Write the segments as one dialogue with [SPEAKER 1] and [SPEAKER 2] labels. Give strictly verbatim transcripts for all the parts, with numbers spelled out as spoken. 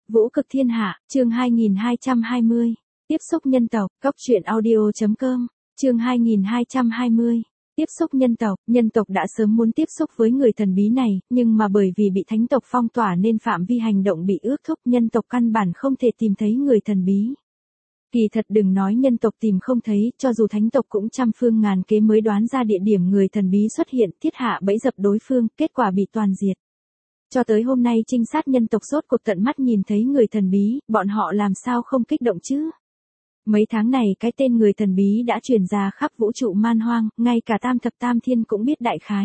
[SPEAKER 1] Vũ cực thiên hạ, chương hai nghìn hai trăm hai mươi. Tiếp xúc nhân tộc, cốc truyện audio.com, chương hai nghìn hai trăm hai mươi. Tiếp xúc nhân tộc, nhân tộc đã sớm muốn tiếp xúc với người thần bí này, nhưng mà bởi vì bị thánh tộc phong tỏa nên phạm vi hành động bị ước thúc, nhân tộc căn bản không thể tìm thấy người thần bí. Kỳ thật đừng nói nhân tộc tìm không thấy, cho dù thánh tộc cũng trăm phương ngàn kế mới đoán ra địa điểm người thần bí xuất hiện, thiết hạ bẫy dập đối phương, kết quả bị toàn diệt. Cho tới hôm nay trinh sát nhân tộc rốt cuộc tận mắt nhìn thấy người thần bí, bọn họ làm sao không kích động chứ? Mấy tháng này cái tên người thần bí đã truyền ra khắp vũ trụ man hoang, ngay cả tam thập tam thiên cũng biết đại khái.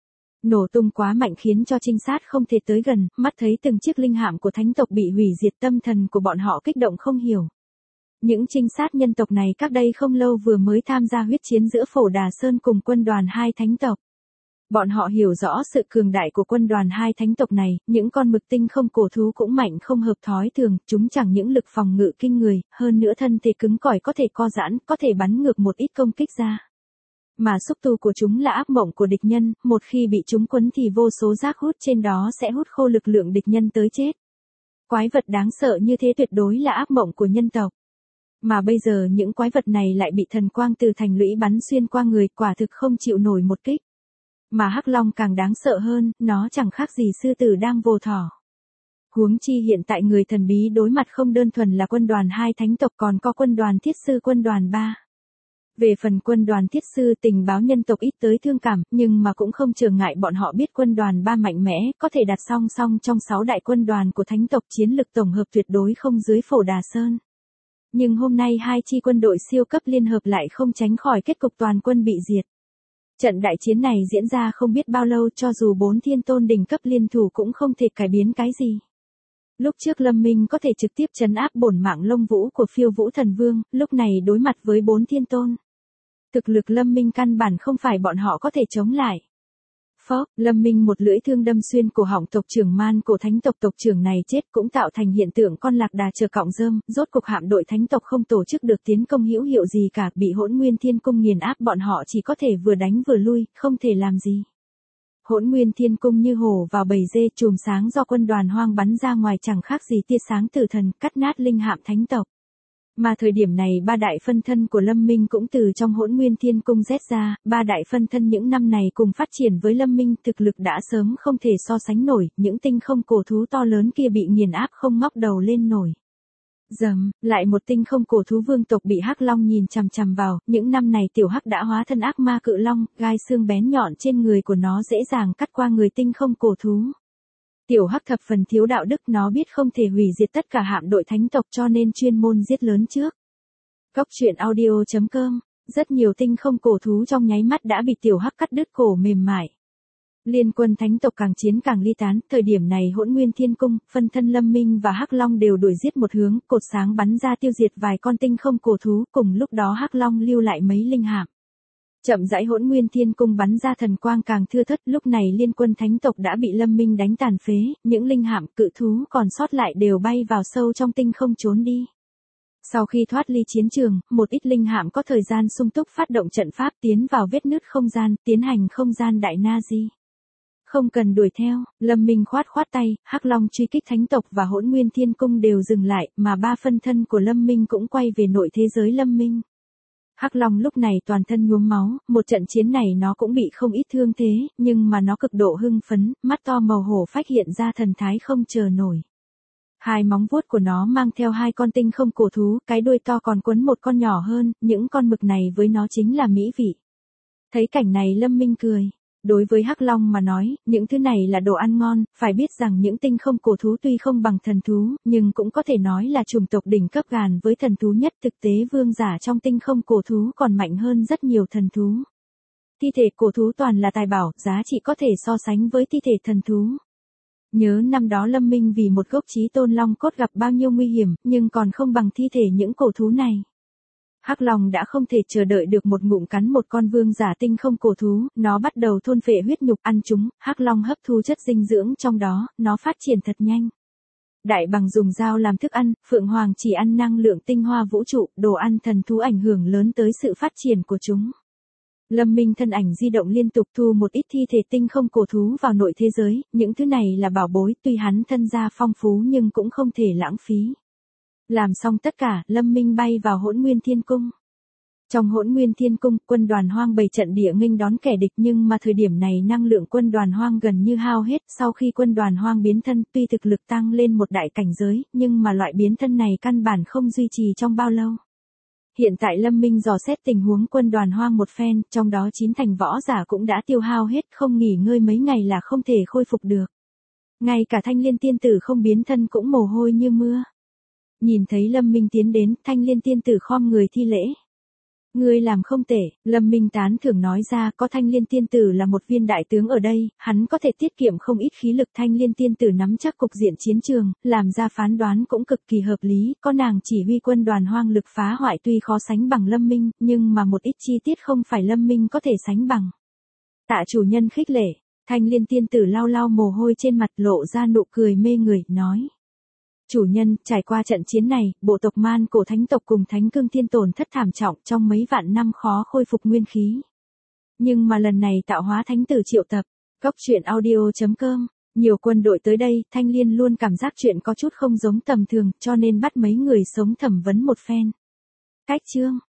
[SPEAKER 1] Nổ tung quá mạnh khiến cho trinh sát không thể tới gần, mắt thấy từng chiếc linh hạm của thánh tộc bị hủy diệt, tâm thần của bọn họ kích động không hiểu. Những trinh sát nhân tộc này cách đây không lâu vừa mới tham gia huyết chiến giữa Phổ Đà Sơn cùng quân đoàn hai thánh tộc. Bọn họ hiểu rõ sự cường đại của quân đoàn hai thánh tộc này, những con mực tinh không cổ thú cũng mạnh không hợp thói thường, chúng chẳng những lực phòng ngự kinh người, hơn nữa thân thể cứng cỏi có thể co giãn, có thể bắn ngược một ít công kích ra. Mà xúc tu của chúng là ác mộng của địch nhân, một khi bị chúng quấn thì vô số rác hút trên đó sẽ hút khô lực lượng địch nhân tới chết. Quái vật đáng sợ như thế tuyệt đối là ác mộng của nhân tộc. Mà bây giờ những quái vật này lại bị thần quang từ thành lũy bắn xuyên qua người, quả thực không chịu nổi một kích. Mà Hắc Long càng đáng sợ hơn, nó chẳng khác gì sư tử đang vồ thỏ. Huống chi hiện tại người thần bí đối mặt không đơn thuần là quân đoàn hai thánh tộc còn có quân đoàn thiết sư quân đoàn ba. Về phần quân đoàn thiết sư tình báo nhân tộc ít tới thương cảm, nhưng mà cũng không trở ngại bọn họ biết quân đoàn ba mạnh mẽ, có thể đặt song song trong sáu đại quân đoàn của thánh tộc, chiến lực tổng hợp tuyệt đối không dưới Phổ Đà Sơn. Nhưng hôm nay hai chi quân đội siêu cấp liên hợp lại không tránh khỏi kết cục toàn quân bị diệt. Trận đại chiến này diễn ra không biết bao lâu, cho dù bốn thiên tôn đỉnh cấp liên thủ cũng không thể cải biến cái gì. Lúc trước Lâm Minh có thể trực tiếp trấn áp bổn mạng lông vũ của Phiêu Vũ Thần Vương, lúc này đối mặt với bốn thiên tôn. Thực lực Lâm Minh căn bản không phải bọn họ có thể chống lại. Phốc, Lâm Minh một lưỡi thương đâm xuyên cổ họng tộc trưởng man cổ thánh tộc, tộc trưởng này chết cũng tạo thành hiện tượng con lạc đà chờ cọng rơm, rốt cục hạm đội thánh tộc không tổ chức được tiến công hữu hiệu gì cả, bị Hỗn Nguyên Thiên Cung nghiền áp, bọn họ chỉ có thể vừa đánh vừa lui, không thể làm gì. Hỗn Nguyên Thiên Cung như hổ vào bầy dê, chùm sáng do quân đoàn hoang bắn ra ngoài chẳng khác gì tia sáng tử thần, cắt nát linh hạm thánh tộc. Mà thời điểm này ba đại phân thân của Lâm Minh cũng từ trong Hỗn Nguyên Thiên Cung rét ra, ba đại phân thân những năm này cùng phát triển với Lâm Minh, thực lực đã sớm không thể so sánh nổi, những tinh không cổ thú to lớn kia bị nghiền áp không ngóc đầu lên nổi. Dầm, lại một tinh không cổ thú vương tộc bị Hắc Long nhìn chằm chằm vào, những năm này tiểu Hắc đã hóa thân ác ma cự long, gai xương bén nhọn trên người của nó dễ dàng cắt qua người tinh không cổ thú. Tiểu Hắc thập phần thiếu đạo đức, nó biết không thể hủy diệt tất cả hạm đội thánh tộc cho nên chuyên môn giết lớn trước. Cốc truyện audio.com, rất nhiều tinh không cổ thú trong nháy mắt đã bị Tiểu Hắc cắt đứt cổ mềm mại. Liên quân thánh tộc càng chiến càng ly tán, thời điểm này Hỗn Nguyên Thiên Cung, phân thân Lâm Minh và Hắc Long đều đuổi giết một hướng, cột sáng bắn ra tiêu diệt vài con tinh không cổ thú, cùng lúc đó Hắc Long lưu lại mấy linh hạm. Chậm rãi Hỗn Nguyên Thiên Cung bắn ra thần quang càng thưa thớt, lúc này liên quân thánh tộc đã bị Lâm Minh đánh tàn phế, những linh hạm cự thú còn sót lại đều bay vào sâu trong tinh không trốn đi. Sau khi thoát ly chiến trường, một ít linh hạm có thời gian sung túc phát động trận pháp tiến vào vết nứt không gian, tiến hành không gian đại Nazi. Không cần đuổi theo, Lâm Minh khoát khoát tay, Hắc Long truy kích thánh tộc và Hỗn Nguyên Thiên Cung đều dừng lại, mà ba phân thân của Lâm Minh cũng quay về nội thế giới Lâm Minh. Hắc Long lúc này toàn thân nhuốm máu, một trận chiến này nó cũng bị không ít thương thế, nhưng mà nó cực độ hưng phấn, mắt to màu hổ phách hiện ra thần thái không chờ nổi. Hai móng vuốt của nó mang theo hai con tinh không cổ thú, cái đuôi to còn quấn một con nhỏ hơn, những con mực này với nó chính là mỹ vị. Thấy cảnh này Lâm Minh cười. Đối với Hắc Long mà nói, những thứ này là đồ ăn ngon, phải biết rằng những tinh không cổ thú tuy không bằng thần thú, nhưng cũng có thể nói là chủng tộc đỉnh cấp gàn với thần thú nhất, thực tế vương giả trong tinh không cổ thú còn mạnh hơn rất nhiều thần thú. Thi thể cổ thú toàn là tài bảo, giá trị có thể so sánh với thi thể thần thú. Nhớ năm đó Lâm Minh vì một gốc chí tôn long cốt gặp bao nhiêu nguy hiểm, nhưng còn không bằng thi thể những cổ thú này. Hắc Long đã không thể chờ đợi được một ngụm cắn một con vương giả tinh không cổ thú, nó bắt đầu thôn phệ huyết nhục ăn chúng, Hắc Long hấp thu chất dinh dưỡng trong đó, nó phát triển thật nhanh. Đại bằng dùng dao làm thức ăn, Phượng Hoàng chỉ ăn năng lượng tinh hoa vũ trụ, đồ ăn thần thú ảnh hưởng lớn tới sự phát triển của chúng. Lâm Minh thân ảnh di động liên tục thu một ít thi thể tinh không cổ thú vào nội thế giới, những thứ này là bảo bối, tuy hắn thân gia phong phú nhưng cũng không thể lãng phí. Làm xong tất cả, Lâm Minh bay vào Hỗn Nguyên Thiên Cung. Trong Hỗn Nguyên Thiên Cung, quân đoàn hoang bày trận địa nghênh đón kẻ địch, nhưng mà thời điểm này năng lượng quân đoàn hoang gần như hao hết. Sau khi quân đoàn hoang biến thân, tuy thực lực tăng lên một đại cảnh giới, nhưng mà loại biến thân này căn bản không duy trì trong bao lâu. Hiện tại Lâm Minh dò xét tình huống quân đoàn hoang một phen, trong đó chín thành võ giả cũng đã tiêu hao hết, không nghỉ ngơi mấy ngày là không thể khôi phục được. Ngay cả Thanh Liên tiên tử không biến thân cũng mồ hôi như mưa. Nhìn thấy Lâm Minh tiến đến, Thanh Liên tiên tử khom người thi lễ. Ngươi làm không tệ, Lâm Minh tán thưởng nói ra, có Thanh Liên tiên tử là một viên đại tướng ở đây, hắn có thể tiết kiệm không ít khí lực. Thanh Liên tiên tử nắm chắc cục diện chiến trường, làm ra phán đoán cũng cực kỳ hợp lý, có nàng chỉ huy quân đoàn hoang lực phá hoại tuy khó sánh bằng Lâm Minh, nhưng mà một ít chi tiết không phải Lâm Minh có thể sánh bằng. Tạ chủ nhân khích lệ, Thanh Liên tiên tử lau lau mồ hôi trên mặt, lộ ra nụ cười mê người, nói. Chủ nhân, trải qua trận chiến này, bộ tộc Man Cổ Thánh tộc cùng Thánh Cương Thiên tổn thất thảm trọng, trong mấy vạn năm khó khôi phục nguyên khí. Nhưng mà lần này tạo hóa thánh tử triệu tập, Cốc truyện audio chấm com, nhiều quân đội tới đây, Thanh Liên luôn cảm giác chuyện có chút không giống tầm thường, cho nên bắt mấy người sống thẩm vấn một phen. Cách chương